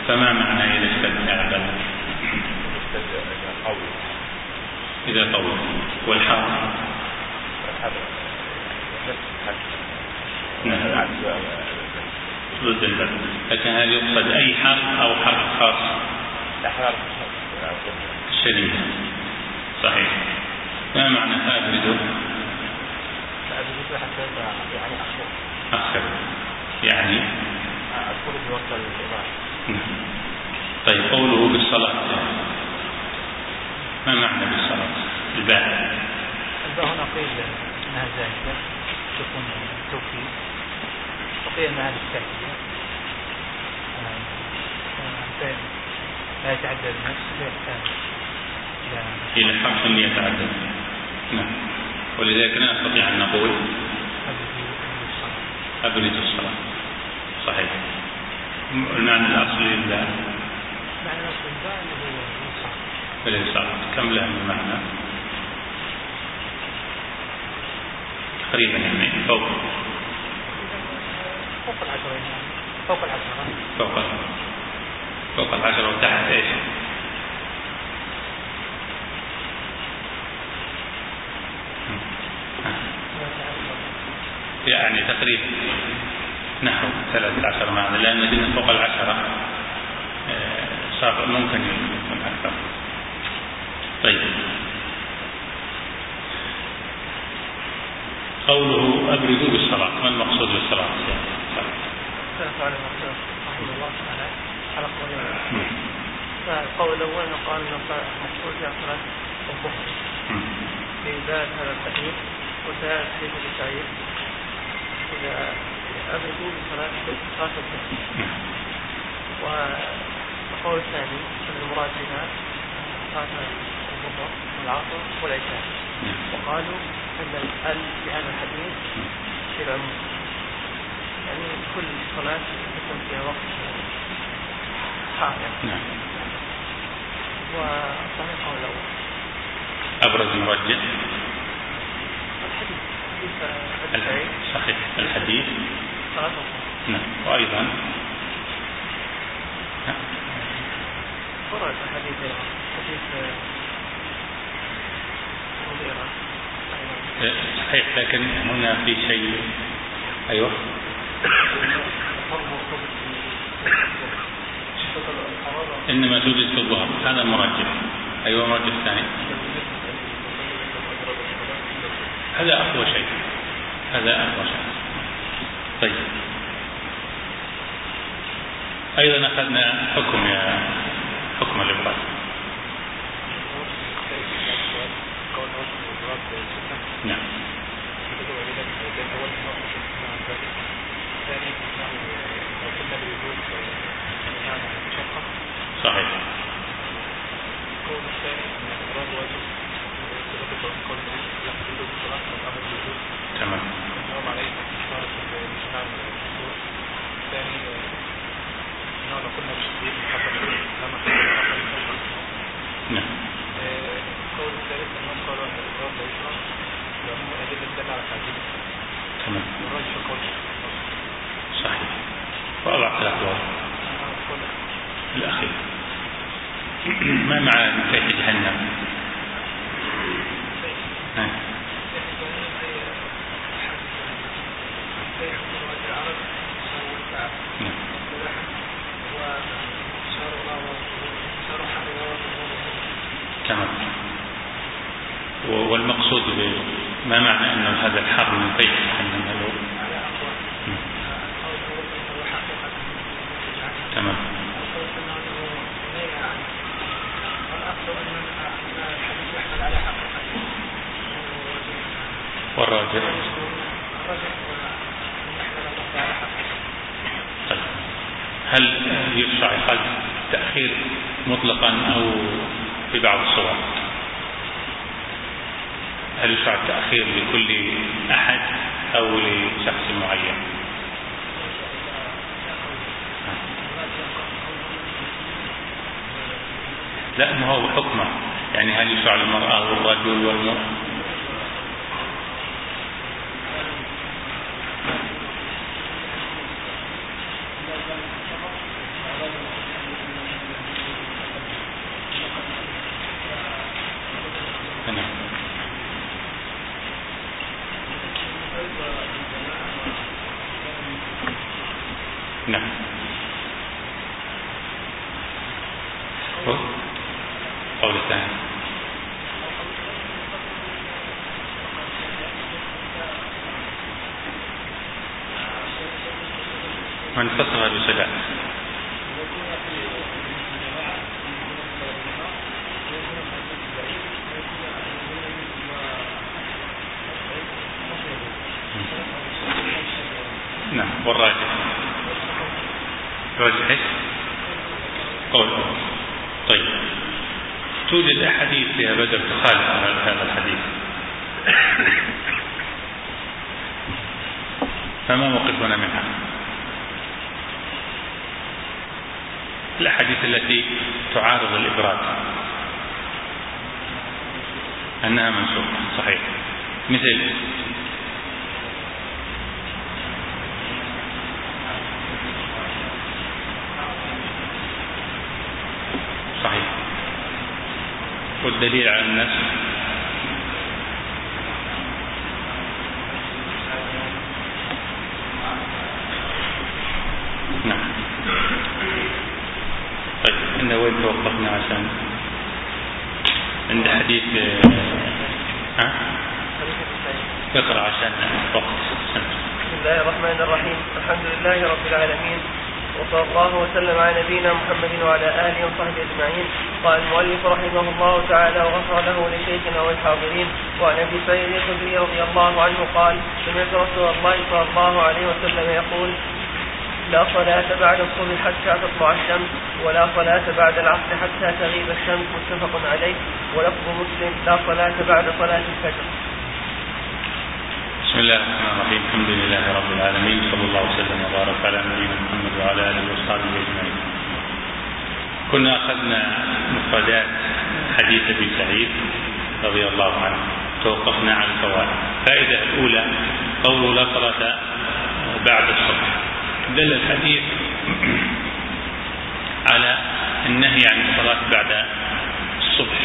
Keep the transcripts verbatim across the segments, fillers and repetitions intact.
فما معنى إذا اشتد أعدل؟ إذا طول. والحر؟ نعم ضد البرد. لكن هل يقصد أي حر أو حر خاص؟ الشديد. صحيح. ما معنى فابرد؟ يعني أخر. أخر يعني أدخل بوقت الإمام. طيب قوله بالصلاة ما معنى بالصلاة؟ الباء الباء هنا قيل أنها زائدة تكون توكيد، وقيل أنها للتأكيد لا يتعدى النفس فيحتاج إلى حرف يتعدى. نعم. ولذلك لا نستطيع أن نقول أبرد الصلاة. صحيح. المعنى الأصلي للباء معنى الأصلي للباء اللي هو الإنصاف. كم له من معنى؟ تقريبا يعني فوق فوق العشرة فوق العشرة فوق فوق العشرة وتحت إيش؟ يعني تقريبا نحو ثلاثة عشر معنى، لأن مدينة فوق العشرة صار ممكن يكون أكثر. طيب قوله أبردوا بالصلاة، ما المقصود بالصلاة؟ قال المقصود رحمه الله تعالى على قولين. فالقول الأول قال المقصود في صلاة الظهر في ذات هذا التحديد وسيأتي في التعيين إذا أبردوا بصلاة صلاة الظهر. والقول الثاني أن المراد بها صلاة الظهر والعصر والعشاء، وقالوا أن الأل في هذا الحديث في العموم، يعني كل صلاة يكون فيها وقت حاضر. نعم. وصحيح قول الأول. أبرز مرجح الحديث الحديث صحيح الحديث. صلاة الظهر. نعم. وأيضا ورد حديث حديث مغيرة صحيح، لكن هنا في شيء. أيوة إنما توجد في الظهر، هذا مرجح. أيوة مرجح ثاني، هذا أقوى شيء، هذا أقوى شيء. طيب أيضا أخذنا حكم يا حكم الإبراز. نعم. صحيح. تمام. نعم. القول الثالث أنهم قالوا أن الإضراب لا يشرع لأنهم أدلة تدل على تعجيل. تمام. والراجح القول صحيح. وأضعف الأقوال الأخير. ما معنى كيف جهنم؟ ها. تمام. والمقصود ما معنى أنه هذا الحر من فيح جهنم؟ هل تمام. والراجح طيب هل يشرع قد تأخير مطلقا أو في بعض الصور؟ هل يشرع التأخير لكل أحد أو لشخص معين؟ لا، ما هو حكمه، يعني هل يشرع للمرأة والرجل والمرأة؟ نعم. قول الثاني من فصل بصلاة. نعم. والراجح راجح ايش؟ قول. طيب، توجد أحاديث فيها بدر تخالف هذا الحديث، فما موقفنا منها؟ الأحاديث التي تعارض الإبراد أنها منسوخة صحيح، مثل صحيح، والدليل على النسخ نعم. طيب، عند وين توقفنا عشان عند حديث ها اقرأ عشان وقت. بسم الله الرحمن الرحيم. الحمد لله رب العالمين، وصلى الله وسلم على نبينا محمد وعلى آله وصحبه أجمعين. قال المؤلف رحمه الله تعالى وغفر له لشيخنا والحاضرين. وعن أبي سعيد الخدري رضي الله عنه قال: سمعت رسول الله صلى الله عليه وسلم يقول: لا صلاة بعد الصبح حتى تطلع الشمس، ولا صلاة بعد العصر حتى تغيب الشمس. متفق عليه. ولفظ مسلم: لا صلاة بعد صلاة الفجر. بسم الله الرحمن الرحيم. الحمد لله رب العالمين، صلى الله وسلم وبارك على نبينا محمد وعلى آله وصحبه أجمعين. كنا أخذنا مفردات حديث أبي سعيد رضي الله عنه، توقفنا على الفوائد. الفائدة الأولى قول لا صلاة بعد الصبح. دل الحديث على النهي عن الصلاة بعد الصبح،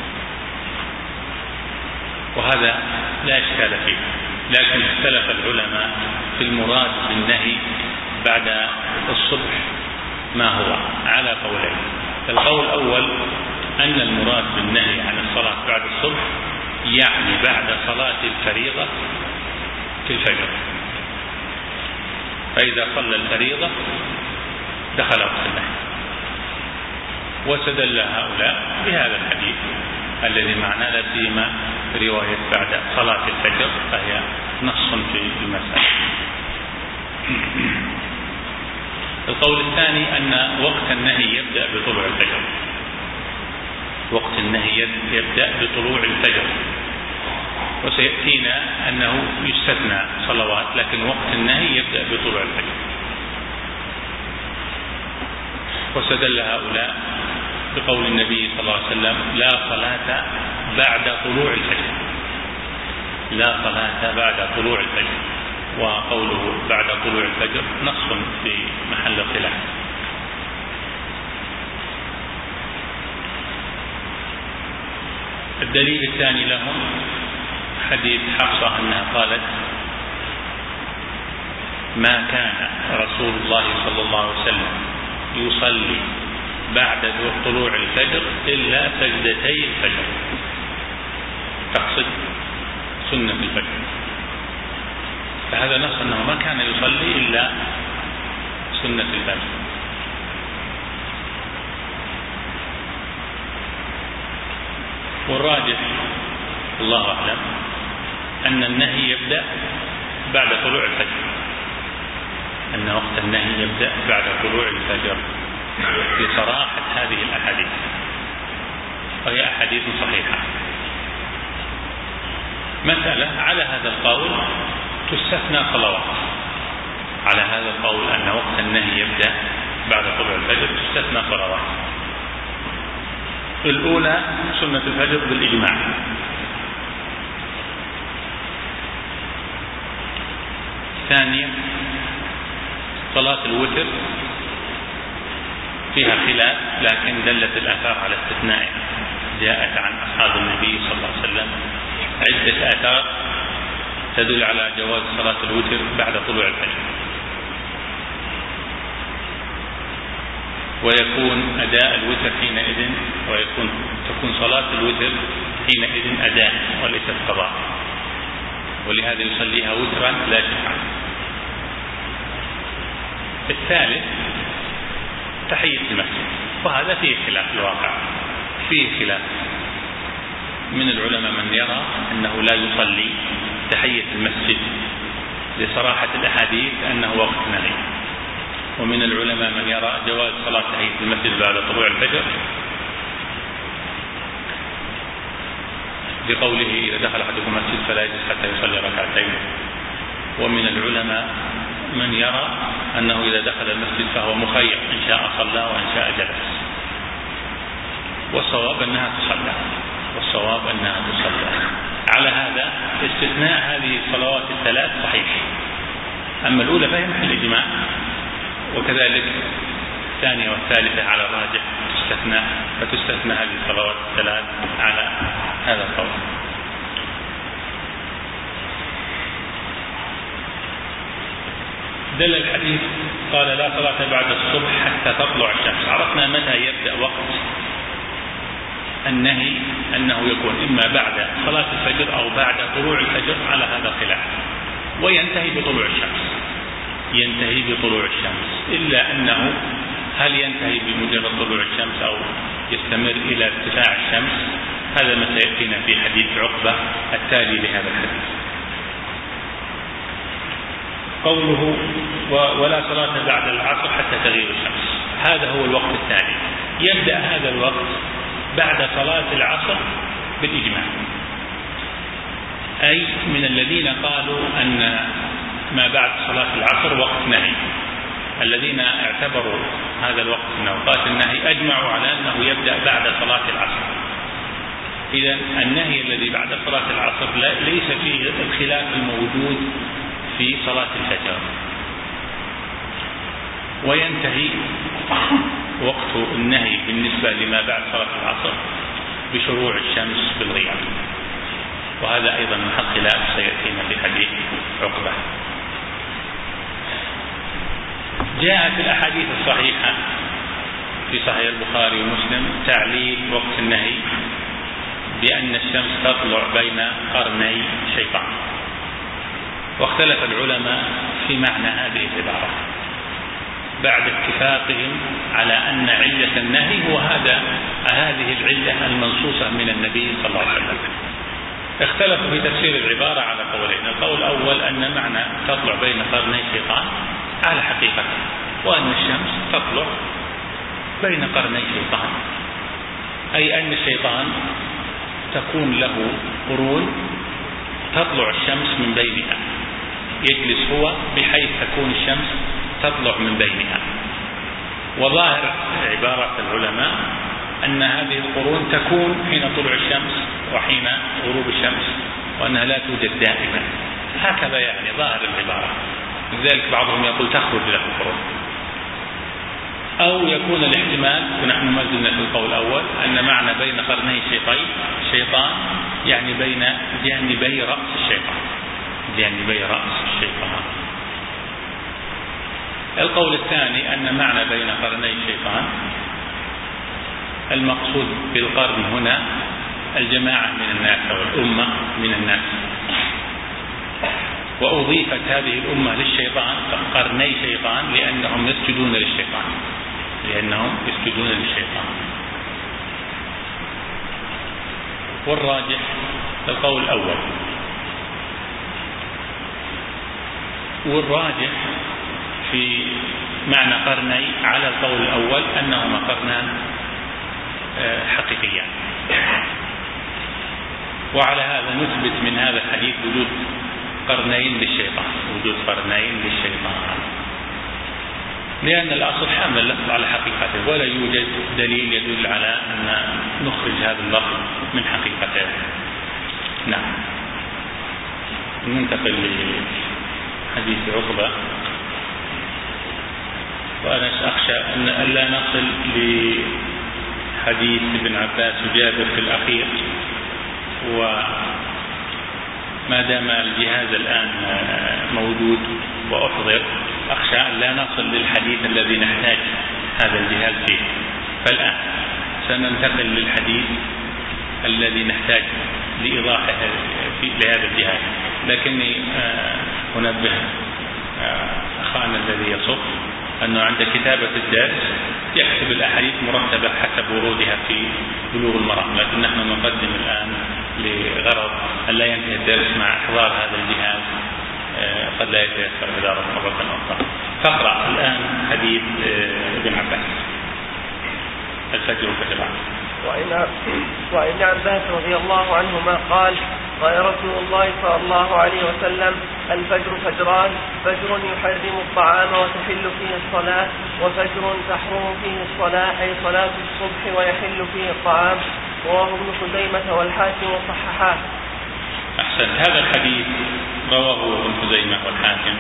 وهذا لا إشكال فيه، لكن اختلف العلماء في المراد بالنهي بعد الصبح ما هو، على قولين. القول الأول أن المراد بالنهي عن الصلاة بعد الصبح يعني بعد صلاة الفريضة في الفجر، فإذا صلى الفريضة دخل وقت النهي. واستدل هؤلاء بهذا الحديث الذي معنا، لا سيما رواية بعد صلاة الفجر، فهي نص في المسألة. القول الثاني أن وقت النهي يبدأ بطلوع الفجر، وقت النهي يبدأ بطلوع الفجر، وسيأتينا أنه يستثنى صلوات، لكن وقت النهي يبدأ بطلوع الفجر. واستدل هؤلاء بقول النبي صلى الله عليه وسلم: لا صلاة بعد طلوع الفجر، لا صلاة بعد طلوع الفجر. وقوله بعد طلوع الفجر نص في محل خلاف. الدليل الثاني لهم حديث حفصة أنها قالت: ما كان رسول الله صلى الله عليه وسلم يصلي بعد طلوع الفجر إلا سجدتي الفجر، تقصد سنة الفجر. فهذا نص أنه ما كان يصلي إلا سنة الفجر. والراجح الله أعلم أن النهي يبدأ بعد طلوع الفجر، أن وقت النهي يبدأ بعد طلوع الفجر لصراحة هذه الأحاديث، وهي أحاديث صحيحة. مسألة على هذا القول تستثنى صلوات، على هذا القول أن وقت النهي يبدأ بعد طلوع الفجر تستثنى صلوات. الأولى سنة الفجر بالإجماع، الثانية صلاة الوتر فيها خلاف، لكن دلت الآثار على استثنائها، جاءت عن أصحاب النبي صلى الله عليه وسلم عدة آثار تدل على جواز صلاة الوتر بعد طلوع الفجر. ويكون أداء الوتر حينئذ ويكون تكون صلاة الوتر حينئذ أداء وليست قضاء، ولهذا يصليها وترا لا شفعا. الثالث تحية المسجد، وهذا فيه خلاف الواقع، فيه خلاف من العلماء من يرى أنه لا يصلي تحية المسجد لصراحة الأحاديث أنه وقت نهي، ومن العلماء من يرى جواز صلاة تحية المسجد بعد طلوع الفجر بقوله إذا دخل أحدكم المسجد فلا يجلس حتى يصلي ركعتين. ومن العلماء من يرى أنه إذا دخل المسجد فهو مخير، إن شاء صلى وإن شاء جلس، والصواب أنها تصلى والصواب أنها تصلى. على هذا استثناء هذه الصلوات الثلاث صحيح، أما الأولى فهي محل إجماع، وكذلك الثانية والثالثة على الراجح تستثنى، فتستثنى هذه الصلوات الثلاث على هذا القول. دل الحديث قال لا صلاة بعد الصبح حتى تطلع الشمس. عرفنا متى يبدأ وقت النهي، أنه يكون إما بعد صلاة الفجر أو بعد طلوع الفجر على هذا الخلاف، وينتهي بطلوع الشمس، ينتهي بطلوع الشمس، إلا أنه هل ينتهي بمجرد طلوع الشمس أو يستمر إلى ارتفاع الشمس، هذا ما سيأتينا في حديث عقبة التالي لهذا الحديث. قوله ولا صلاة بعد العصر حتى تغيب الشمس، هذا هو الوقت الثاني. يبدأ هذا الوقت بعد صلاة العصر بالإجماع، أي من الذين قالوا أن ما بعد صلاة العصر وقت نهي، الذين اعتبروا هذا الوقت من أوقات النهي أجمعوا على أنه يبدأ بعد صلاة العصر. إذن النهي الذي بعد صلاة العصر ليس فيه الخلاف الموجود في صلاة الفجر، وينتهي وقت النهي بالنسبة لما بعد صلاة العصر بشروع الشمس بالغياب، وهذا أيضا محل خلاف سيأتينا في حديث عقبة. جاءت الأحاديث الصحيحة في صحيح البخاري ومسلم تعليل وقت النهي بأن الشمس تطلع بين قرني الشيطان، واختلف العلماء في معنى هذه العبارة بعد اتفاقهم على أن علة النهي هو هذا هذه العلة المنصوصة من النبي صلى الله عليه وسلم. اختلفوا في تفسير العبارة على قولين. القول الأول أن معنى تطلع بين قرني الشيطان على حقيقته، وأن الشمس تطلع بين قرني الشيطان، أي أن الشيطان تكون له قرون تطلع الشمس من بينها، يجلس هو بحيث تكون الشمس تطلع من بينها. وظاهر عبارة العلماء أن هذه القرون تكون حين طلوع الشمس وحين غروب الشمس، وأنها لا توجد دائما، هكذا يعني ظاهر العبارة. لذلك بعضهم يقول تخرج له القرون. أو يكون الاحتمال، ونحن ما زلنا في القول الأول، أن معنى بين قرني الشيطان الشيطان يعني بين جانبي رأس الشيطان، جانبي رأس الشيطان. القول الثاني أن معنى بين قرني الشيطان المقصود بالقرن هنا الجماعة من الناس أو الأمة من الناس، وأضيفت هذه الأمة للشيطان قرني شيطان لأنهم يسجدون للشيطان لأنهم يسجدون للشيطان. والراجح القول الأول، والراجح في معنى قرني على القول الأول أنهما قرنان حقيقيان. وعلى هذا نثبت من هذا الحديث وجود قرنين للشيطان، وجود قرنين للشيطان، لأن الأصل حمل اللفظ على حقيقته، ولا يوجد دليل يدل على أن نخرج هذا اللفظ من حقيقته. نعم. ننتقل لحديث عقبة، وأنا أخشى أن لا نصل لحديث ابن عباس وجابر في الأخير، وما دام الجهاز الآن موجود وأحضر أخشى أن لا نصل للحديث الذي نحتاج هذا الجهاز فيه. فالآن سننتقل للحديث الذي نحتاج لإيضاحه في لهذا الجهاز، لكني أنبه أخانا الذي يصف أنه عند كتابة الدرس يكتب الأحاديث مرتبة حسب ورودها في بلوغ المرام، لكن نحن نقدم الآن لغرض أن لا ينتهي الدرس مع إحضار هذا الجهاز، قد لا يتيسر إدارة مرة أخرى. فاقرأ الآن حديث ابن عباس الفجر فجران. وإن وإن عباس رضي الله عنهما قال: قال رسول الله صلى الله عليه وسلم: الفجر فجران، فجر يحرم الطعام وتحل فيه الصلاة، وفجر تحرم فيه الصلاة أي صلاة الصبح ويحل فيه الطعام. رواه ابن خزيمة والحاكم وصححاه. أحسن. هذا الحديث رواه ابن خزيمة والحاكم،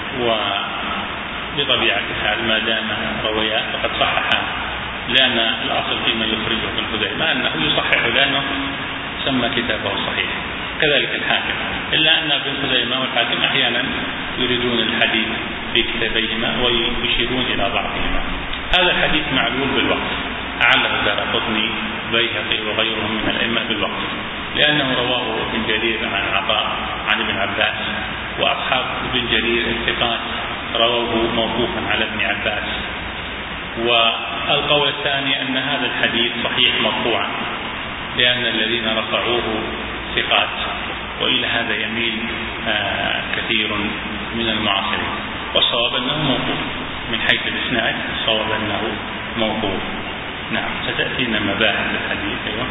وبطبيعة الحال ما دام روياه فقد صححاه، لأن الأصل فيما يخرجه ابن خزيمة أنه يصحح لأنه سمى كتابه صحيح، كذلك الحاكم، إلا أن ابن خزيمة والحاكم أحيانا يريدون الحديث في كتابيهما ويشيرون إلى ضعفهما. هذا الحديث معلول بالوقت، أعله دارقطني بيهقي وغيرهم من الأئمة بالوقت، لأنه رواه ابن جرير عن عطاء عن ابن عباس، وأصحاب ابن جرير الثقات رواه موقوفا على ابن عباس. والقول الثاني أن هذا الحديث صحيح مرفوعا، لأن الذين رفعوه ثقات، وإلى هذا يميل آه كثير من المعاصرين، والصواب أنه موقوف من حيث الإسناد، الصواب أنه موقوف. نعم، ستأتينا مباحث الحديث. أيوة.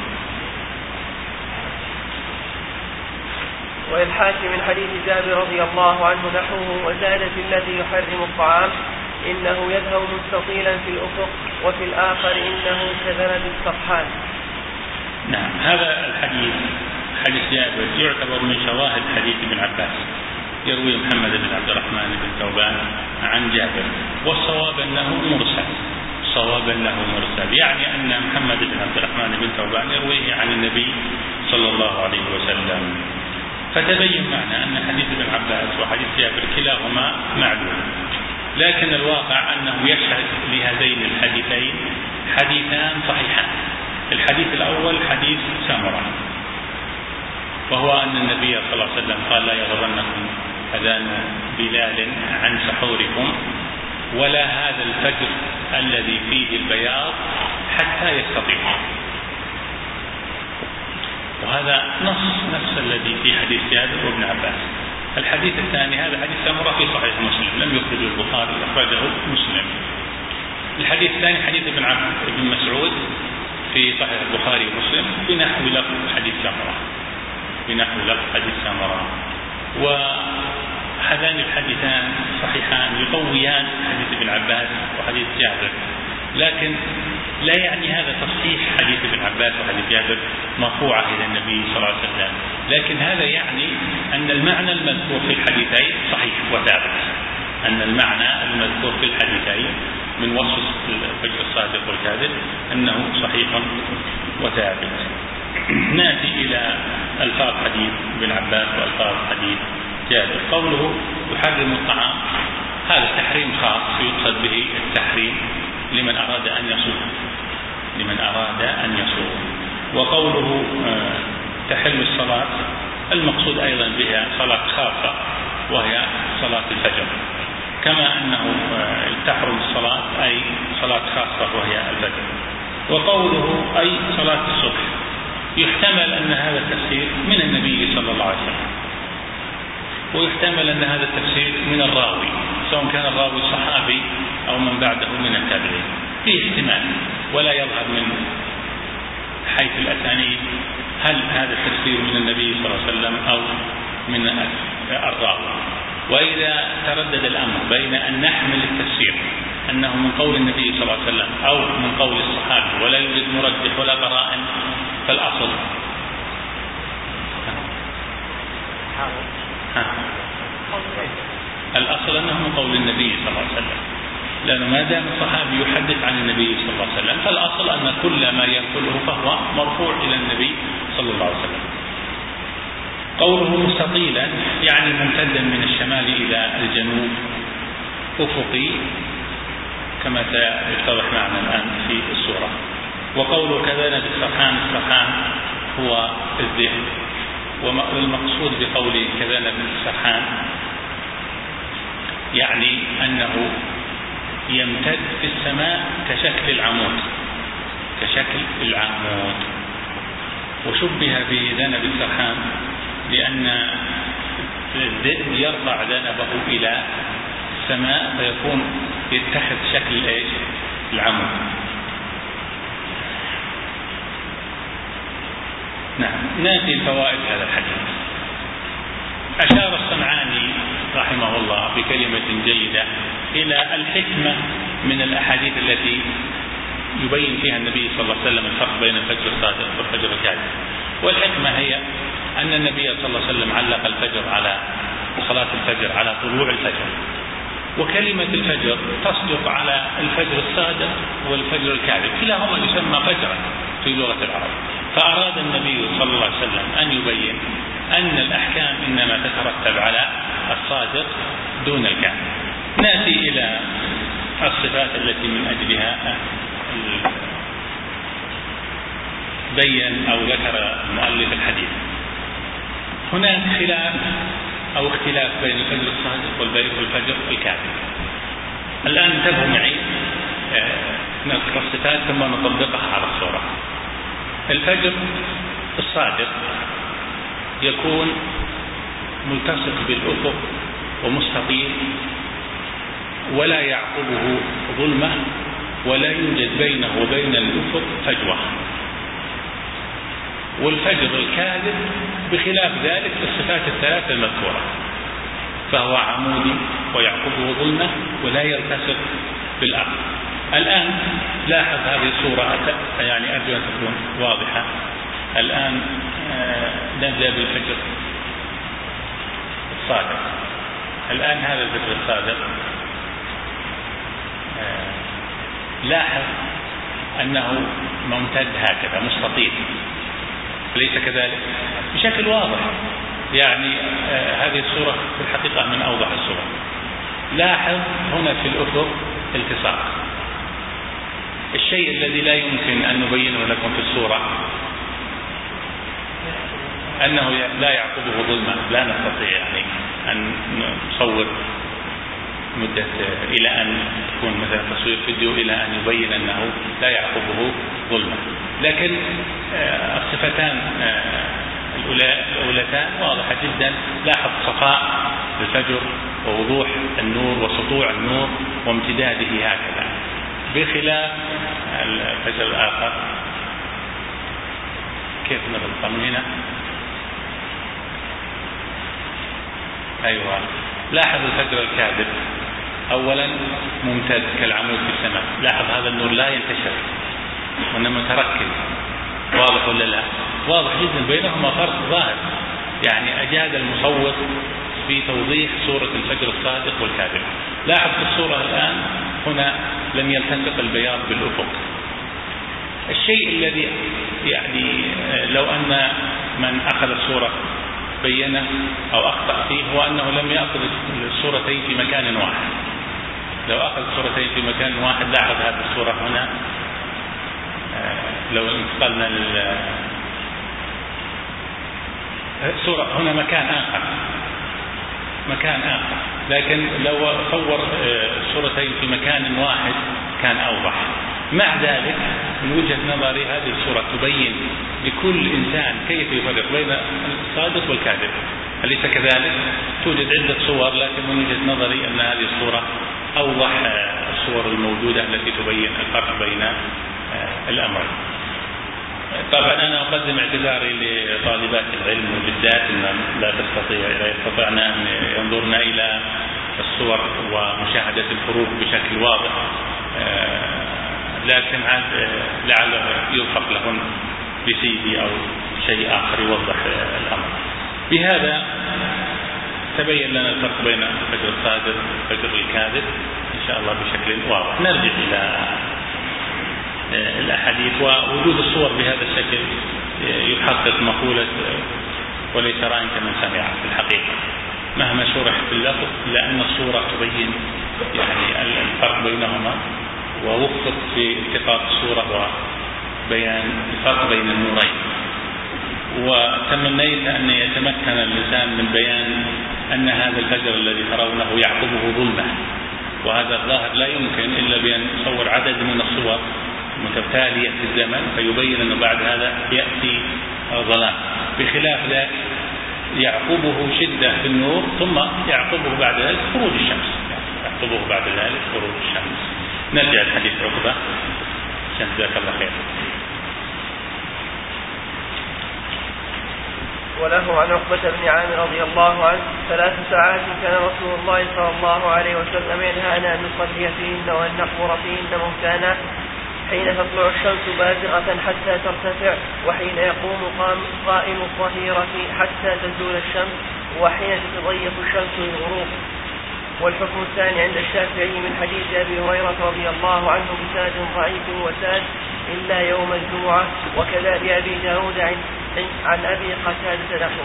والحاكم من حديث جابر رضي الله عنه نحوه: وزاد في الذي يحرم الطعام: إنه يذهب مستطيلا في الأفق، وفي الآخر إنه كذنب السطحان. نعم، هذا الحديث حديث جابر يعتبر من شواهد حديث ابن عباس، يروي محمد بن عبد الرحمن بن ثوبان عن جابر، والصواب أنه مرسل، الصواب أنه مرسل، يعني أن محمد بن عبد الرحمن بن ثوبان يرويه عن النبي صلى الله عليه وسلم. فتبين معنا أن حديث ابن عباس وحديث جابر كلاهما معلوم، لكن الواقع أنه يشهد لهذين الحديثين حديثان صحيحان. الحديث الأول حديث سامرة، وهو أن النبي صلى الله عليه وسلم قال: لا يغرنكم أذان بلال عن سحوركم، ولا هذا الفجر الذي فيه البياض حتى يستطيع. وهذا نص نفس الذي في حديث جابر وابن عباس. الحديث الثاني هذا حديث سامرة في صحيح مسلم، لم يخرجه البخاري، أخرجه مسلم. الحديث الثاني حديث ابن عبد ابن مسعود في صحيح البخاري ومسلم بنحو لفظ حديث سامرة، بنحو لفظ حديث سامرة. وهذان الحديثان صحيحان يقويان حديث ابن عباس وحديث جابر، لكن لا يعني هذا تصحيح حديث ابن عباس وحديث جابر مرفوعة إلى النبي صلى الله عليه وسلم، لكن هذا يعني أن المعنى المذكور في الحديثين صحيح وثابت، أن المعنى المذكور في الحديثين من وصف الفجر الصادق والكاذب أنه صحيح وثابت. نأتي إلى ألفاظ حديث ابن عباس وألفاظ حديث جابر. قوله يحرم الطعام، هذا تحريم خاص يقصد به التحريم لمن أراد أن يصوم، لمن أراد أن يصوم. وقوله تحل الصلاة، المقصود أيضا بها صلاة خاصة وهي صلاة الفجر، كما أنه تحرم الصلاة أي صلاة خاصة وهي الفجر. وقوله أي صلاة الصبح، يحتمل أن هذا التفسير من النبي صلى الله عليه وسلم، ويحتمل أن هذا التفسير من الراوي، سواء كان الراوي صحابي أو من بعده من التابعين، فيه احتمال، ولا يظهر من حيث الأسانيد هل هذا التفسير من النبي صلى الله عليه وسلم أو من الراوي. وإذا تردد الأمر بين أن نحمل التفسير أنه من قول النبي صلى الله عليه وسلم أو من قول الصحابي ولا يوجد مرجح ولا قرائن، فالأصل ها. الأصل أنه من قول النبي صلى الله عليه وسلم، لأنه ما دام الصحابي يحدث عن النبي صلى الله عليه وسلم فالأصل أن كل ما ينقله فهو مرفوع إلى النبي صلى الله عليه وسلم. قوله مستطيلا يعني ممتدا من الشمال إلى الجنوب، أفقي كما سيتضح معنا الآن في السورة. وقوله كذلك السرحان، السرحان هو الذئب، والمقصود بقوله كذلك السرحان يعني أنه يمتد في السماء كشكل العمود، كشكل العمود. وشبه بذنب السرحان لأن الذئب يرفع ذنبه إلى السماء فيكون يتخذ شكل ايش؟ العمود. نعم. ناتي الفوائد هذا الحديث. أشار الصنعاني رحمه الله بكلمة جيدة إلى الحكمة من الأحاديث التي يبين فيها النبي صلى الله عليه وسلم الفرق بين الفجر الصادق والفجر الكاذب. والحكمة هي أن النبي صلى الله عليه وسلم علق الفجر على صلاة الفجر على طلوع الفجر، وكلمة الفجر تصدق على الفجر الصادق والفجر الكاذب، كلاهما يسمى فجرا في لغة العرب. فأراد النبي صلى الله عليه وسلم أن يبين أن الأحكام إنما تترتب على الصادق دون الكاذب. نأتي إلى الصفات التي من أجلها بين أو ذكر المؤلف الحديث. هناك خلاف أو اختلاف بين الفجر الصادق والفجر الكاذب. الآن انتبهوا معي، نذكر الصفات ثم نطبقها على الصورة. الفجر الصادق يكون ملتصق بالأفق ومستطيل ولا يعقبه ظلمة ولا يوجد بينه وبين الأفق فجوة. والفجر الكاذب بخلاف ذلك في الصفات الثلاثة المذكورة، فهو عمودي ويعقبه ظلمة ولا يلتصق بالأرض. الآن لاحظ هذه الصورة، يعني أرجو أن تكون واضحة. الآن نبدأ بالفجر الصادق. الآن هذا الفجر الصادق لاحظ أنه ممتد هكذا مستطيل، ليس كذلك بشكل واضح. يعني هذه الصورة في الحقيقة من أوضح الصور. لاحظ هنا في الأفق التصاق. الشيء الذي لا يمكن أن نبينه لكم في الصورة أنه لا يعقبه ظلمة. لا نستطيع يعني أن نصور مدة إلى أن تكون مثلا تصوير فيديو إلى أن يبين أنه لا يعقبه ظلمة. لكن الصفتان الأولتان واضحة جدا. لاحظ صفاء الفجر ووضوح النور وسطوع النور وامتداده هكذا، بخلاف الفجر الآخر. كيف نضبط من هنا؟ أيوة. لاحظ الفجر الكاذب أولا ممتد كالعمود في السماء. لاحظ هذا النور لا ينتشر وإنما متركز. واضح ولا لا؟ واضح جدا، بينهما فرق ظاهر. يعني أجاد المصور في توضيح صورة الفجر الصادق والكاذب. لاحظ في الصورة الآن هنا لم يلتصق البياض بالأفق. الشيء الذي يعني لو أن من أخذ الصورة بينه أو أخطأ فيه هو أنه لم يأخذ الصورتين في مكان واحد. لو أخذ الصورتين في مكان واحد، لاحظ هذه الصورة هنا لو انتقلنا لل الصورة هنا مكان آخر، مكان آخر. لكن لو صور الصورتين في مكان واحد كان أوضح. مع ذلك من وجهة نظري هذه الصورة تبين لكل إنسان كيف يفرق بين الصادق والكاذب. أليس كذلك؟ توجد عدة صور، لكن من وجهة نظري أن هذه الصورة أوضح الصور الموجودة التي تبين الفرق بين الأمرين. طبعا أنا أقدم اعتذاري لطالبات العلم وبالذات أن لا تستطيع لا يستطعن أن ينظرن إلى الصور ومشاهدة الفروق بشكل واضح، لكن لعله يلحق لهم بسيدي أو شيء آخر يوضح الأمر. بهذا تبين لنا الفرق بين الفجر الصادق والفجر الكاذب إن شاء الله بشكل واضح. نرجع إلى الأحاديث. ووجود الصور بهذا الشكل يحقق مقولة وليس رأي كمن سمع في الحقيقة مهما شرح في اللفظ، لأن الصورة تبين يعني الفرق بينهما ووفق في التقاط الصورة وبيان الفرق بين النورين. وتمنيت أن يتمكن اللسان من بيان أن هذا الفجر الذي ترونه يعقبه ظلمة، وهذا الظاهر لا يمكن إلا بأن نصور عدد من الصور متتالية في الزمن فيبين أنه بعد هذا يأتي ظلام، بخلاف ذلك يعقبه شدة في النور ثم يعقبه بعد ذلك خروج الشمس، يعقبه بعد ذلك خروج الشمس. نرجع الحديث عقبة. جزاك الله خير. وله عن عقبة بن عامر رضي الله عنه ثلاث ساعات كان رسول الله صلى الله عليه وسلم ينهانا أن نصلي فيهن وأن نقبر فيهن موتانا، حين تطلع الشمس بازغة حتى ترتفع، وحين يقوم قائم الظهيرة حتى تزول الشمس، وحين تتضيق الشمس للغروب. والحكم الثاني عند الشافعي من حديث أبي هريرة رضي الله عنه بسند ضعيف وساد إلا يوم الجمعة، وكذا لأبي داود عن, عن أبي قتادة نحوه.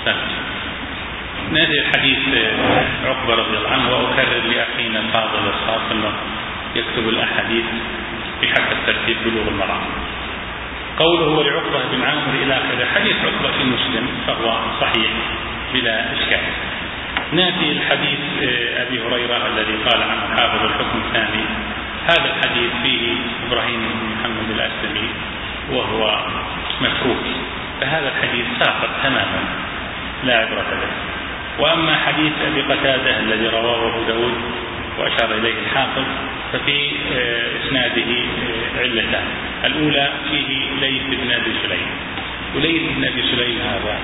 نادي الحديث عقبة رضي الله عنه، وأكرر لأخينا الفاضل الخاص أنه يكتب الأحاديث بحسب ترتيب بلوغ المرام. قوله ولعقبة بن عامر إلى آخره. حديث عقبة في مسلم فهو صحيح بلا إشكال. ناتي الحديث أبي هريرة الذي قال عنه حافظ الحكم الثاني. هذا الحديث فيه إبراهيم بن محمد الأسلمي وهو متروك، فهذا الحديث ساقط تماما لا عبرة به. وأما حديث أبي قتادة الذي رواه أبو داود وأشار إليه الحافظ ففي إسناده علتان. الأولى فيه ليث بن أبي سليم، وليث بن أبي سليم هذا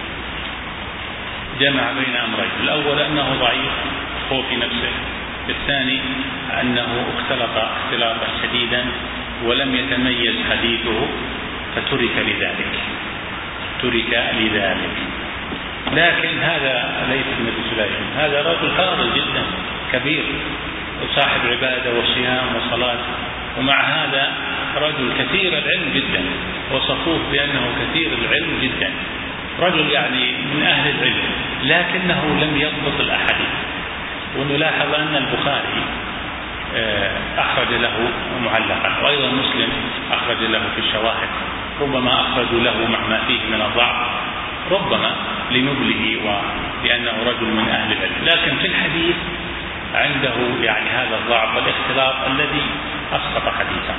جمع بين أمرين: الأول أنه ضعيف هو في نفسه، الثاني أنه اختلط اختلاطا شديدا ولم يتميز حديثه فترك لذلك ترك لذلك لكن هذا ليس بن أبي سليم، هذا رجل فاضل جدا كبير وصاحب عبادة وصيام وصلاة، ومع هذا رجل كثير العلم جدا، وصفوه بأنه كثير العلم جدا، رجل يعني من أهل العلم، لكنه لم يضبط الأحاديث. ونلاحظ أن البخاري أخرج له معلقا، وأيضا مسلم أخرج له في الشواهد، ربما أخرجوا له مع ما فيه من الضعف، ربما لنبله ولأنه رجل من أهل العلم، لكن في الحديث عنده يعني هذا الضعف والاختلاط الذي أسقط حديثه.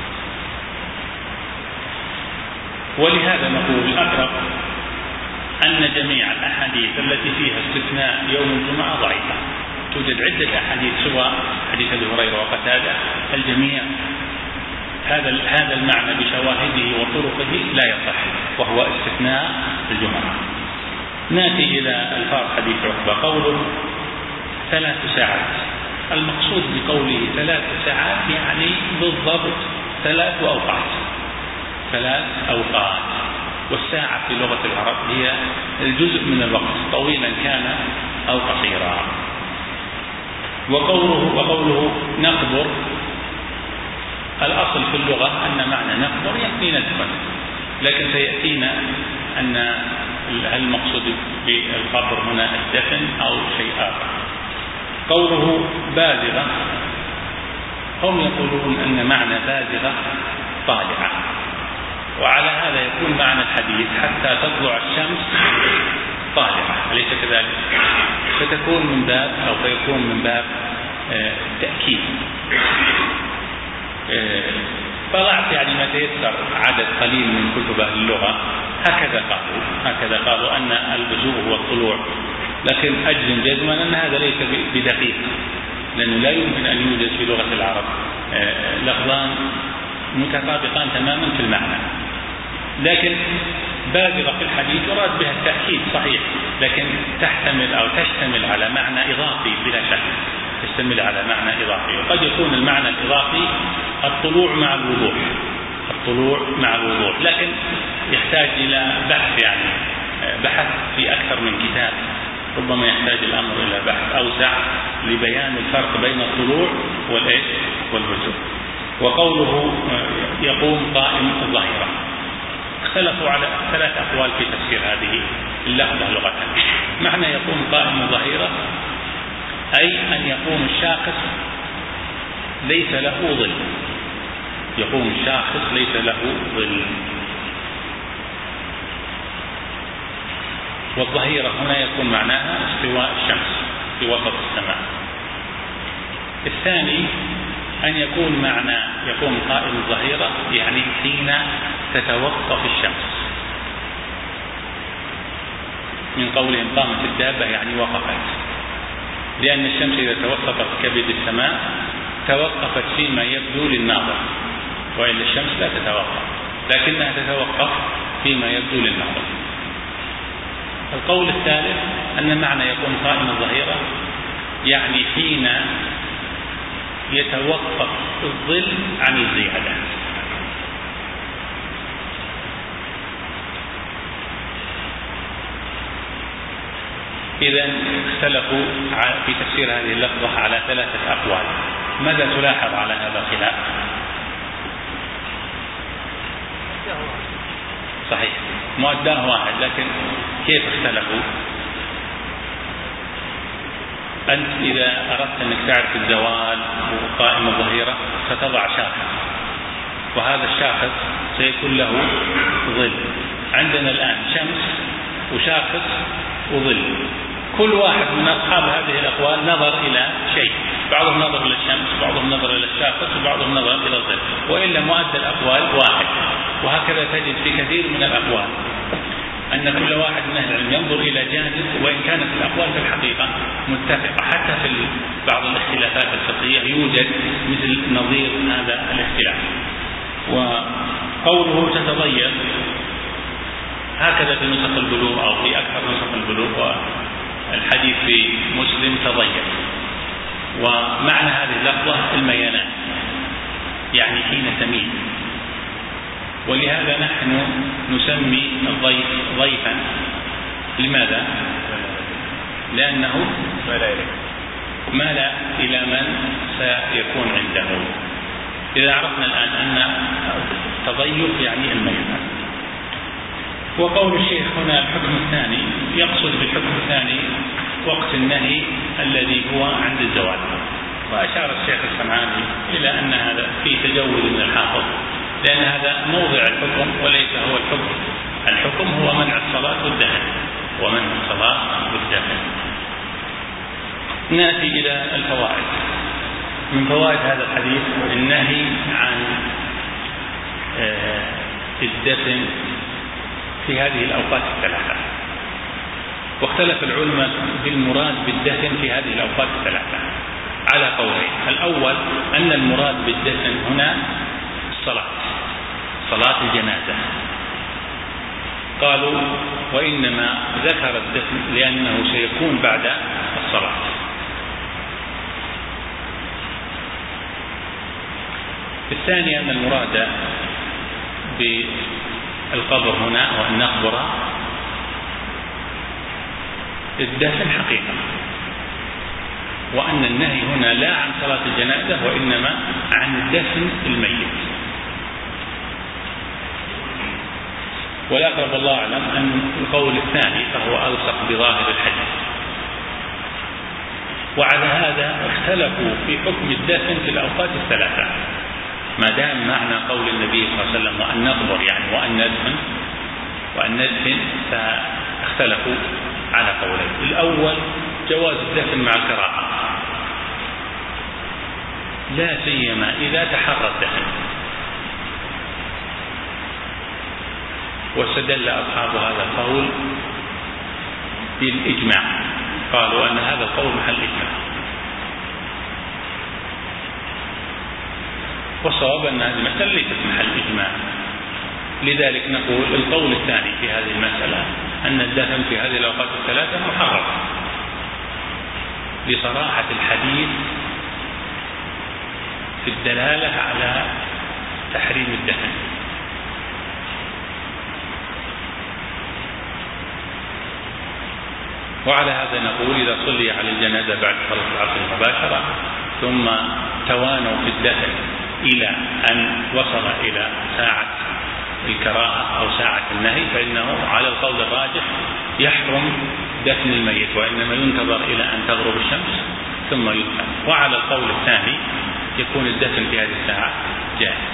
ولهذا نقول الأقرب أن جميع الأحاديث التي فيها استثناء يوم الجمعة ضعيفة. توجد عدة أحاديث سواء حديث أبي هريرة وقتادة، الجميع هذا هذا المعنى بشواهده وطرقه لا يصح، وهو استثناء الجمعة. ناتي إلى الفاظ حديث عقبة. قوله ثلاث ساعات، المقصود بقوله ثلاث ساعات يعني بالضبط ثلاث أوقات ثلاث أوقات والساعة في لغة العرب هي الجزء من الوقت، طويلا كان أو قصيرا. وقوله, وقوله نقبر، الأصل في اللغة أن معنى نقبر يعني ندفن، لكن سيأتينا أن المقصود بالقبر هنا الدفن أو شيء آخر. قوله بالغة، هم يقولون أن معنى بالغة طالعة، وعلى هذا يكون معنى الحديث حتى تطلع الشمس طالعة، أليس كذلك؟ فتكون من باب أو فيكون من باب آه تأكيد. آه طلعت يعني ما تيسر عدد قليل من كتب أهل اللغة هكذا قالوا هكذا قالوا أن البزوغ هو الطلوع، لكن أجزم جزما أن هذا ليس بدقيق، لأنه لا يمكن أن يوجد في لغة العرب آه لفظان متطابقان تماما في المعنى. لكن بالغة في الحديث يراد بها التأكيد صحيح، لكن تحتمل أو تشتمل على معنى إضافي بلا شك، تشتمل على معنى إضافي، وقد يكون المعنى الإضافي الطلوع مع الوضوح الطلوع مع الوضوح لكن يحتاج إلى بحث، يعني بحث في أكثر من كتاب، ربما يحتاج الأمر إلى بحث أوسع لبيان الفرق بين الطلوع والإيش والبزوغ. وقوله يقوم قائم الظهيرة، اختلفوا على ثلاث أقوال في تفسير هذه اللفظة لغة. معنى يقوم قائم الظهيرة أي أن يقوم الشاخص ليس له ظل، يقوم الشاخص ليس له ظل. والظهيرة هنا يكون معناها استواء الشمس في وسط السماء. الثاني أن يكون معنى يكون قائم الظهيرة يعني حين تتوقف الشمس، من قولهم قامت الدابة يعني وقفت، لأن الشمس إذا توسطت كبد السماء توقفت فيما يبدو للناظر، وإلا الشمس لا تتوقف، لكنها تتوقف فيما يبدو للناظر. القول الثالث أن معنى يكون قائم الظهيرة يعني حين يتوقف الظل عن الزيادة. إذن اختلفوا في تفسير هذه اللفظة على ثلاثة أقوال. ماذا تلاحظ على هذا الخلاف؟ صحيح، مؤداه واحد، لكن كيف اختلفوا؟ أنت إذا أردت أنك تعرف الزوال وقائم الظهيرة فتضع شاخص، وهذا الشاخص سيكون له ظل. عندنا الآن شمس وشاخص وظل، كل واحد من أصحاب هذه الأقوال نظر إلى شيء، بعضهم نظر إلى الشمس، بعضهم نظر إلى الشاخص، وبعضهم نظر إلى الظل، وإلا مؤدى الأقوال واحد. وهكذا تجد في كثير من الأقوال أن كل واحد من أهل العلم ينظر إلى جانب، وإن كانت الأقوال في الحقيقة متفقة. حتى في بعض الاختلافات الفقهية يوجد مثل نظير هذا الاختلاف. وقوله تتضيق هكذا في نسخ البلوغ أو في أكثر نسخ البلوغ، والحديث في مسلم تضيق. ومعنى هذه اللفظة الميلان، يعني حين تميل. ولهذا نحن نسمي الضيف ضيفا. لماذا؟ لأنه مال إلى من سيكون عنده. إذا عرفنا الآن أن التضيف يعني الميلان. وقول الشيخ هنا الحكم الثاني يقصد بالحكم الثاني وقت النهي الذي هو عند الزوال. وأشار الشيخ السمعاني إلى أن هذا في تجوز من الحافظ، لأن هذا موضع الحكم وليس هو الحكم. الحكم هو منع الصلاة والدهن، ومنع الصلاة والدهن. نأتي إلى الفوائد. من فوائد هذا الحديث النهي عن الدفن في هذه الأوقات الثلاثة. واختلف العلماء بالمراد بالدفن في هذه الأوقات الثلاثة على قولين. الأول أن المراد بالدفن هنا الصلاة، صلاة الجنازة. قالوا وإنما ذكر الدفن لأنه سيكون بعد الصلاة. الثاني أن المراد بالقبر هنا وأن نقبر الدفن حقيقة، وأن النهي هنا لا عن صلاة الجنازة وإنما عن دفن الميت. والأقرب الله أعلم أن القول الثاني فهو ألصق بظاهر الحديث. وعلى هذا اختلفوا في حكم الدفن في الأوقات الثلاثة، ما دام معنى قول النبي صلى الله عليه وسلم وأن نقبر يعني وأن ندفن وأن ندفن، فاختلفوا على قولين. الأول جواز الدفن مع الكراهة، لا سيما إذا تحرى الدفن. واستدل أصحاب هذا القول بالإجماع، قالوا أن هذا القول محل إجماع. والصواب أن هذه المسألة ليست محل إجماع، لذلك نقول القول الثاني في هذه المسألة أن الدفن في هذه الأوقات الثلاثة محرم لصراحة الحديث في الدلالة على تحريم الدفن. وعلى هذا نقول إذا صلي على الجنازة بعد صلاة العصر مباشرة ثم توانوا في الدفن إلى أن وصل إلى ساعة الكراهة أو ساعة النهي، فإنه على القول الراجح يحرم دفن الميت، وإنما ينتظر إلى أن تغرب الشمس ثم يدفن. وعلى القول الثاني يكون الدفن في هذه الساعة جائز.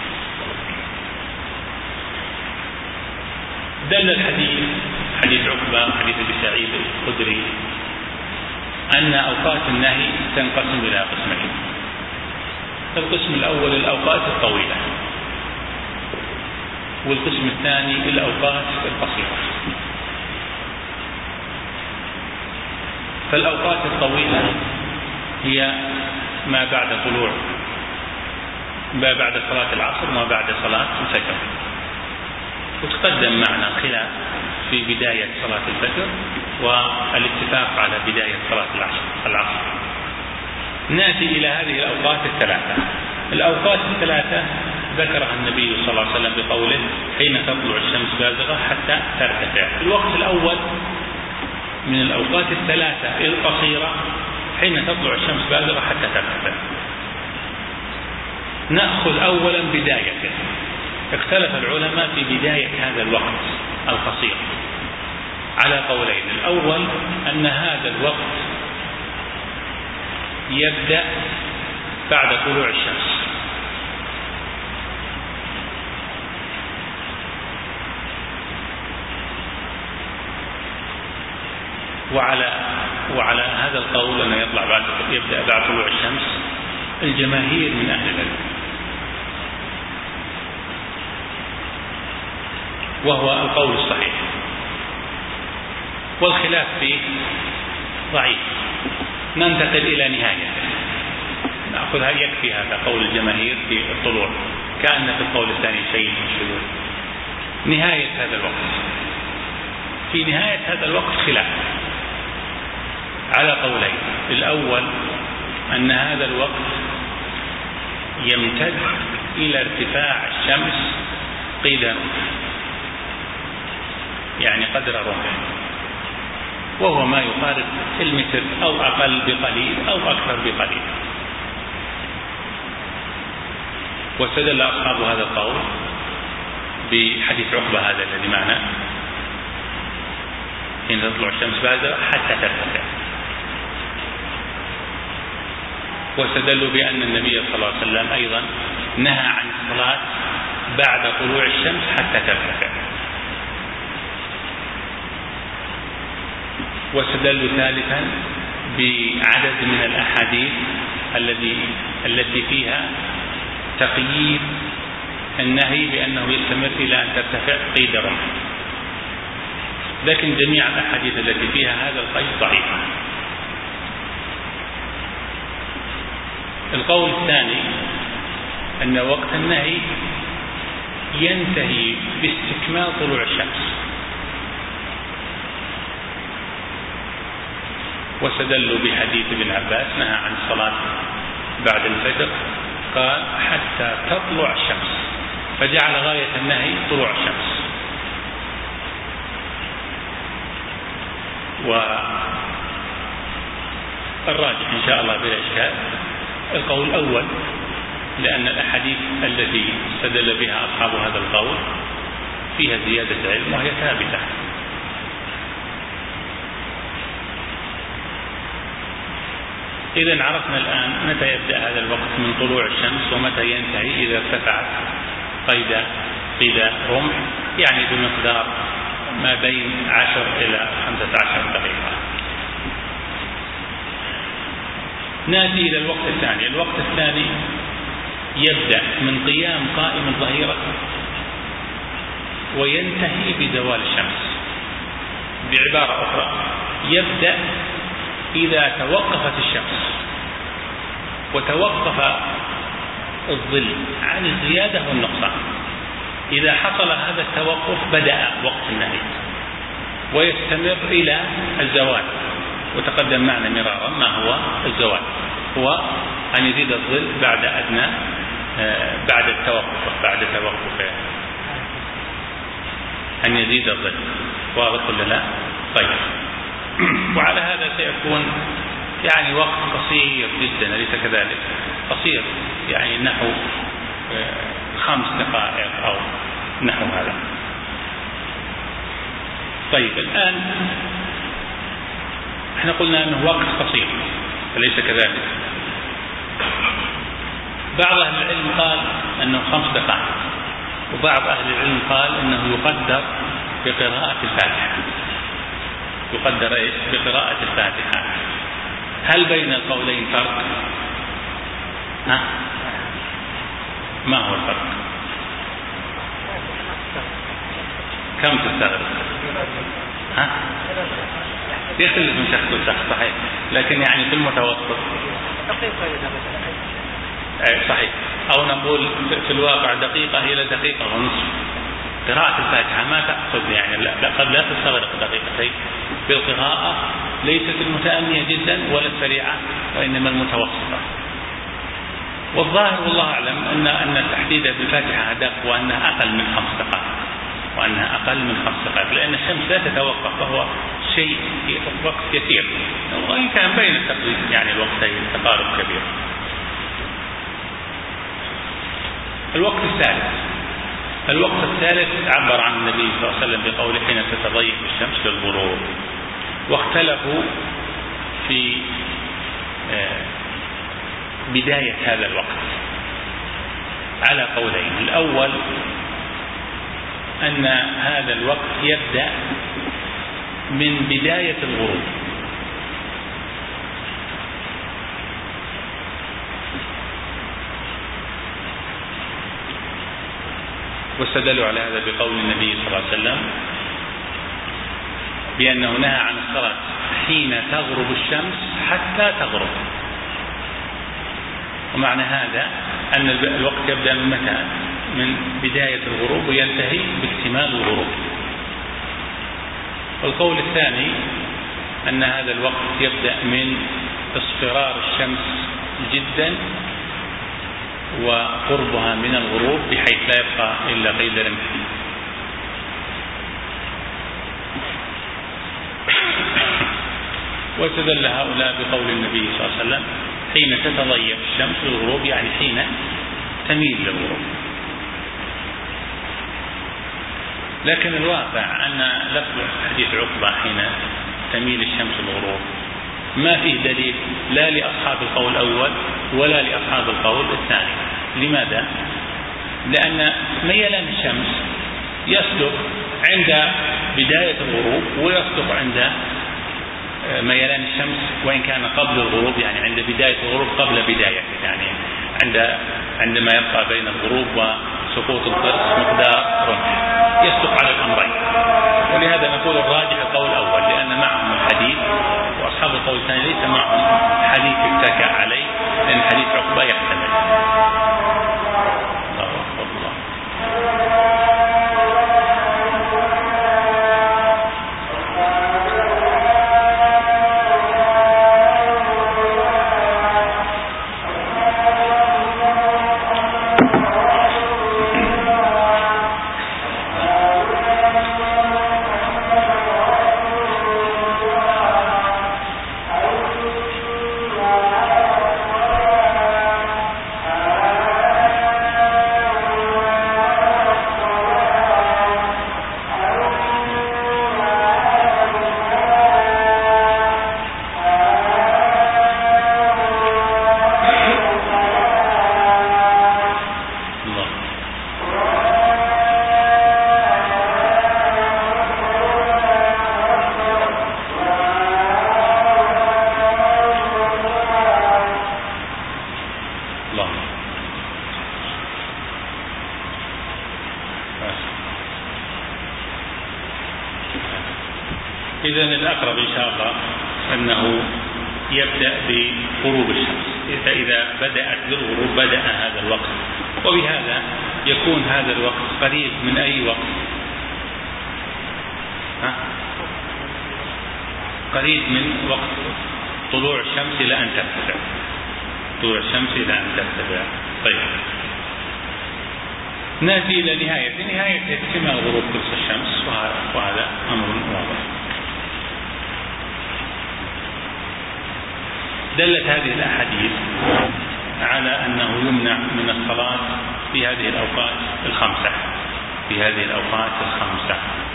دل الحديث حديث عقبة وحديث أبي سعيد الخدري أن أوقات النهي تنقسم إلى قسمين. القسم الأول الأوقات الطويلة، والقسم الثاني الأوقات القصيرة. فالأوقات الطويلة هي ما بعد طلوع ما بعد صلاة العصر وما بعد صلاة الفجر. وتقدم معنا خلاف في بداية صلاة الفجر والاتفاق على بداية صلاة العصر. نأتي إلى هذه الأوقات الثلاثة. الأوقات الثلاثة ذكرها النبي صلى الله عليه وسلم بقوله حين تطلع الشمس بازغة حتى ترتفع. الوقت الأول من الأوقات الثلاثة القصيرة حين تطلع الشمس بازغة حتى ترتفع. نأخذ أولا بدايته. اختلف العلماء في بداية هذا الوقت القصير على قولين. الأول أن هذا الوقت يبدأ بعد طلوع الشمس، وعلى وعلى هذا القول أنه يطلع بعد يبدأ بعد طلوع الشمس الجماهير من أهل العلم، وهو القول الصحيح، والخلاف فيه ضعيف. ننتقل إلى نهاية نأخذها. يكفي هذا قول الجماهير في الطلوع، كأن في القول الثاني شيء من الشذوذ. نهاية هذا الوقت، في نهاية هذا الوقت خلاف على قولين. الأول أن هذا الوقت يمتد إلى ارتفاع الشمس قيد يعني قدر رمح، وهو ما يقارب المتر أو أقل بقليل أو أكثر بقليل. واستدل أصحاب هذا القول بحديث عقبة هذا الذي معنا حين تطلع الشمس بازغة حتى ترتفع. واستدلوا بأن النبي صلى الله عليه وسلم أيضا نهى عن الصلاة بعد طلوع الشمس حتى ترتفع. واستدلوا ثالثا بعدد من الأحاديث الذي التي فيها تقييد النهي بأنه يستمر إلى أن ترتفع قيد رمح، لكن جميع الأحاديث التي فيها هذا القيد ضعيفة. القول الثاني أن وقت النهي ينتهي باستكمال طلوع الشمس، واستدلوا بحديث ابن عباس نهى عن الصلاة بعد الفجر قال حتى تطلع الشمس، فجعل غاية النهي طلوع الشمس. والراجح إن شاء الله بلا إشكال القول الأول، لأن الأحاديث التي استدل بها أصحاب هذا القول فيها زيادة علم وهي ثابتة. إذن عرفنا الآن متى يبدأ هذا الوقت من طلوع الشمس ومتى ينتهي إذا ارتفعت قيد قيد رمح، يعني بمقدار ما بين عشر إلى خمسة عشر دقيقة. نأتي إلى الوقت الثاني. الوقت الثاني يبدأ من قيام قائم الظهيرة وينتهي بزوال الشمس. بعبارة أخرى يبدأ إذا توقفت الشمس وتوقف الظل عن الزيادة والنقصان. إذا حصل هذا التوقف بدأ وقت النهي ويستمر إلى الزوال. وتقدم معنا مرارا ما هو الزوال، هو أن يزيد الظل بعد أدنى بعد التوقف بعد توقف أن يزيد الظل. واضح ولا لا؟ طيب. وعلى هذا سيكون يعني وقت قصير جدا، أليس كذلك؟ قصير يعني نحو خمس دقائق أو نحو هذا. طيب الآن احنا قلنا أنه وقت قصير، أليس كذلك؟ بعض أهل العلم قال أنه خمس دقائق، وبعض أهل العلم قال أنه يقدر بقراءة الفاتحة، يقدر إيش؟ بقراءة الفاتحة. هل بين القولين فرق؟ ها؟ ما هو الفرق؟ كم تستغرق؟ ها؟ يختلف من شخص لشخص صحيح، لكن يعني في المتوسط صحيح، أو نقول في الواقع دقيقة إلى دقيقة ونصف. قراءة الفاتحة ما تأخذ يعني لا قد لا تستغرق دقيقتين، بالقراءة ليست المتأنية جدا ولا السريعة، وإنما المتوسطة. والظاهر والله أعلم أن أن التحديد بالفاتحة أدق، وأنها أقل من خمس دقائق، وأنها أقل من خمس دقائق، لأن الشمس لا تتوقف، وهو شيء وقت يسير، وإن كان بين التقريب يعني الوقتين تقارب كبير. الوقت الثالث الوقت الثالث عبر عن النبي صلى الله عليه وسلم بقوله حين تتضيق الشمس للغروب، واختلفوا في بداية هذا الوقت على قولين. الأول أن هذا الوقت يبدأ من بداية الغروب، واستدلوا على هذا بقول النبي صلى الله عليه وسلم بأنه نهى عن الصلاة حين تغرب الشمس حتى تغرب. ومعنى هذا أن الوقت يبدأ من متى؟ من بداية الغروب وينتهي باكتمال الغروب. والقول الثاني أن هذا الوقت يبدأ من اصفرار الشمس جدا وقربها من الغروب بحيث لا يبقى إلا قيد رمح. واستدل هؤلاء بقول النبي صلى الله عليه وسلم حين تتضيق الشمس للغروب، يعني حين تميل للغروب. لكن الواقع أن لفظ حديث عقبة حين تميل الشمس للغروب ما فيه دليل لا لأصحاب القول الأول ولا لأصحاب القول الثاني. لماذا؟ لأن ميلان الشمس يصدق عند بداية الغروب ويصدق عند ميلان الشمس وإن كان قبل الغروب، يعني عند بداية الغروب قبل بداية، يعني عند عندما يبقى بين الغروب وسقوط القرص مقدار رمح، يصدق على الأمرين. ولهذا نقول الراجح القول الأول، لأن معهم الحديث، وأصحاب القول الثاني ليس معهم حديث اتكى عليه، لأن حديث عقبة يحتمل. الله أكبر الله. إذن الأقرب إن شاء الله أنه يبدأ بغروب الشمس، فإذا بدأت بالغروب بدأ هذا الوقت، وبهذا يكون هذا الوقت قريب من أي وقت؟ ها؟ قريب من وقت طلوع الشمس إلى أن ترتفع، طلوع الشمس إلى أن ترتفع. طيب نأتي إلى نهاية نهاية اكتمال غروب قرص الشمس، وهذا أمر واضح. دلت هذه الأحاديث على أنه يمنع من الصلاة في هذه الأوقات الخمسة في هذه الأوقات الخمسة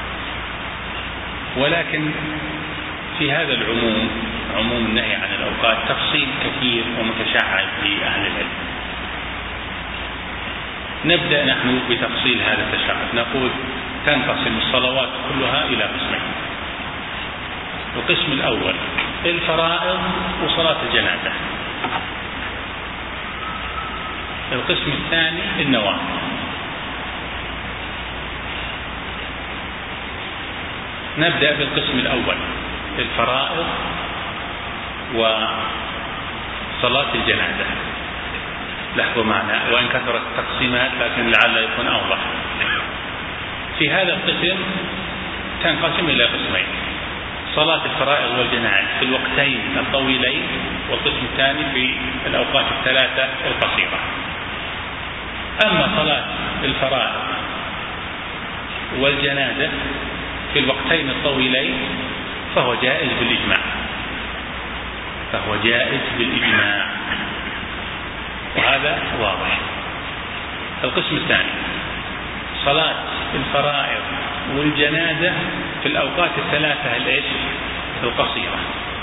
ولكن في هذا العموم، عموم النهي عن الأوقات، تفصيل كثير ومتشعب في أهل العلم. نبدأ نحن بتفصيل هذا التشهد. نقول تنقسم الصلوات كلها إلى قسمين. القسم الأول الفرائض وصلاة الجنازة. القسم الثاني النوافل. نبدأ بالقسم الأول الفرائض وصلاة الجنازة. لاحظوا معنا وإن كثرت التقسيمات لكن لعل يكون أوضح. في هذا القسم تنقسم إلى قسمين: صلاة الفرائض والجنائز في الوقتين الطويلين، والقسم الثاني في الأوقات الثلاثة القصيرة. أما صلاة الفرائض والجنازة في الوقتين الطويلين فهو جائز بالإجماع فهو جائز بالإجماع وهذا واضح. القسم الثاني صلاة الفرائض والجنازة في الأوقات الثلاثة الإيش القصيرة،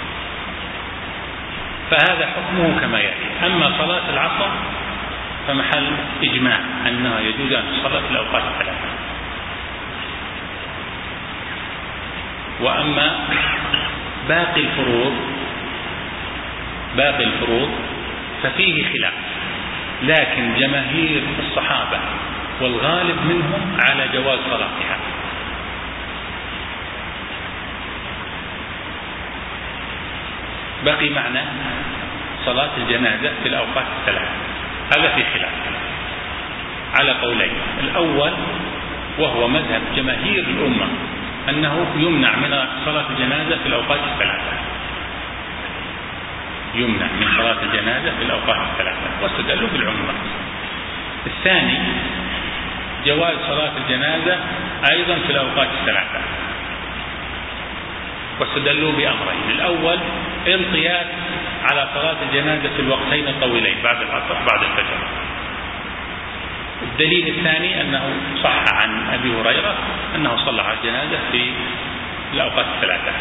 فهذا حكمه كما يأتي. أما صلاة العصر فمحل إجماع أنها يجوز أن تصلى في الأوقات الثلاثة. وأما باقي الفروض باقي الفروض ففيه خلاف، لكن جماهير الصحابة والغالب منهم على جواز صلاتها. بقي معنا صلاة الجنازة في الأوقات الثلاثة، هذا في خلاف على قولين. الأول وهو مذهب جماهير الأمة أنه يمنع من صلاة الجنازة في الأوقات الثلاثة يمنع من صلاة الجنازة في الأوقات الثلاثة واستدلوا بالعموم. الثاني جواز صلاة الجنازة أيضا في الأوقات الثلاثة واستدلوا بأمرين: الأول القياس على صلاة الجنازة في الوقتين الطويلين بعد العصر بعد الفجر. الدليل الثاني أنه صح عن أبي هريرة أنه صلى على الجنازة في الأوقات الثلاثة.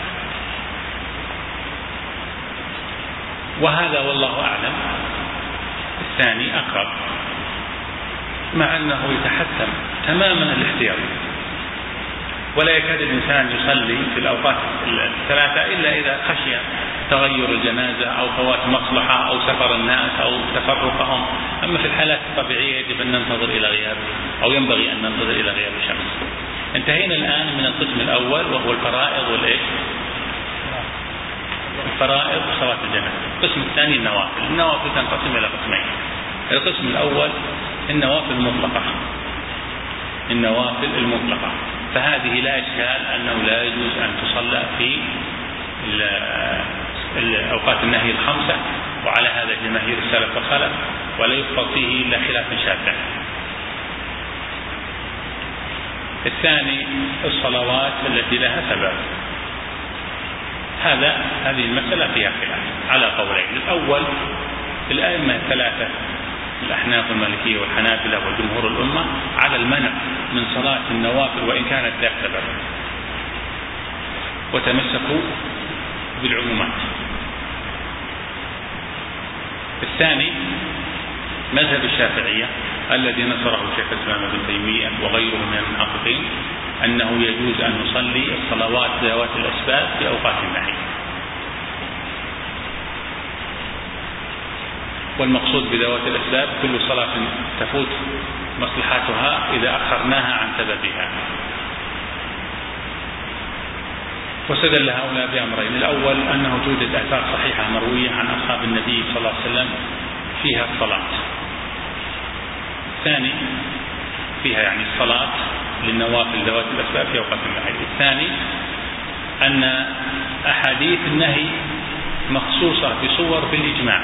وهذا والله أعلم الثاني أقرب، مع أنه يتحتم تماما الاحتياط، ولا يكاد الإنسان يصلي في الأوقات الثلاثة إلا إذا خشي تغير الجنازة أو فوات مصلحة أو سفر الناس أو تفرقهم. أما في الحالات الطبيعية يجب أن ننتظر إلى غياب أو ينبغي أن ننتظر إلى غياب الشمس. انتهينا الآن من القسم الأول وهو الفرائض والإيش الفرائض وصلاة الجنازة. القسم الثاني النوافل. النوافل تنقسم إلى قسمين: القسم الأول النوافل المطلقة النوافل المطلقة فهذه لا إشكال أنه لا يجوز أن تصلى في الأوقات النهي الخمسة، وعلى هذا جماهير السلف والخلف، ولا يفرض فيه إلا خلاف شاذ. الثاني الصلوات التي لها سبب. هذا هذه المسألة فيها خلاف على قولين: الأول الأئمة الثلاثة الأحناف والمالكية والحنابلة وجمهور الأمة على المنع من صلاة النوافل وإن كانت ذات سبب، وتمسكوا بالعمومات. الثاني مذهب الشافعية الذي نصره شيخ الإسلام ابن تيمية وغيره من المحققين أنه يجوز أن نصلي الصلوات ذوات الأسباب في أوقات النهي. والمقصود بذوات الأسباب كل صلاة تفوت مصلحتها إذا أخرناها عن سببها. واستدل هؤلاء بأمرين: الأول أنه توجد آثار صحيحة مروية عن أصحاب النبي صلى الله عليه وسلم فيها الصلاة. الثاني فيها يعني الصلاة للنوافل ذوات الأسباب في أوقات النهي. الثاني أن أحاديث النهي مخصوصة بصور بالإجماع،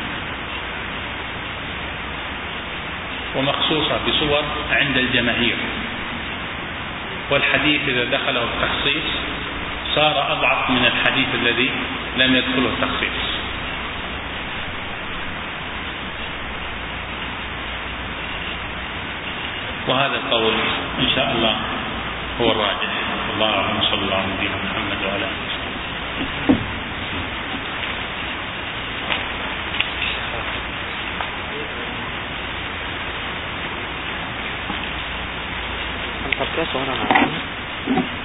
ومخصوصة بصور عند الجماهير، والحديث إذا دخله التخصيص صار أضعف من الحديث الذي لم يدخله التخصيص. وهذا القول إن شاء الله هو الراجح. الله أعلم. صلى الله على نبينا محمد وعلى آله وصحبه. ada suara nanya.